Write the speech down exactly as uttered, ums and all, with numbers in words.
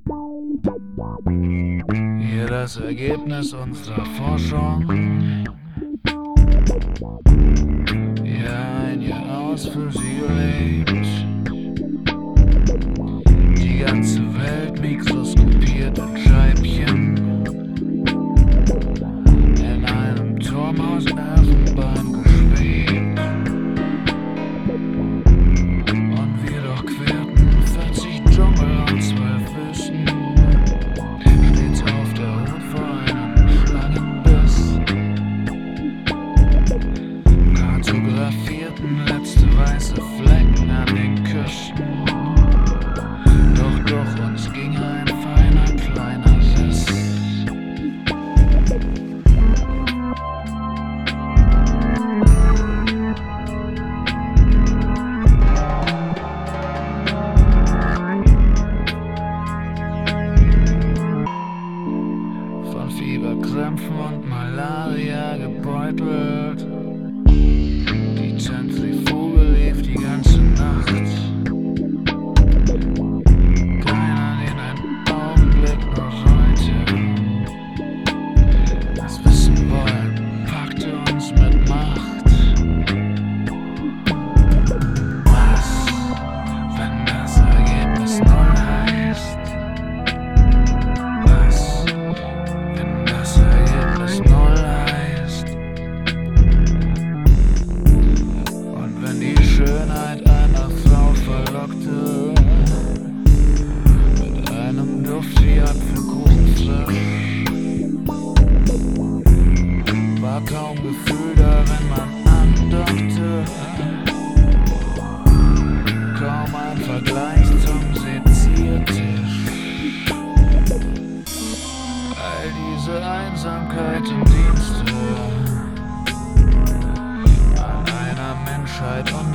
Hier das Ergebnis unserer Forschung. Jahr ein, Jahr aus für sie gelebt. Die ganze Welt mikroskopiert in Scheibchen. In einem Turm aus Elfenbein geschwebt. Und wir durchquerten vierzig Dschungel und zwölf Wüsten. Stets auf der Hut vor einem Schlangenbiss. Kartografierten letzte weiße Flecken an den Küsten. Doch durch uns ging ein feiner kleiner Riss. Von Fieberkrämpfen und Malaria gebeutelt. Die Zentrifuge lief die ganze Nacht. Keiner den einen Augenblick noch heute. Das Wissen wollen packte uns mit Macht. Was, wenn das Ergebnis null heißt? Was, wenn das Ergebnis null heißt? Und wenn die Schönheit einer Frau verlockte, mit einem Duft wie Apfelkuchenfrisch, war kaum Gefühl da, wenn man andockte, kaum ein Vergleich zum Seziertisch. All diese Einsamkeit im Dienste an einer Menschheit und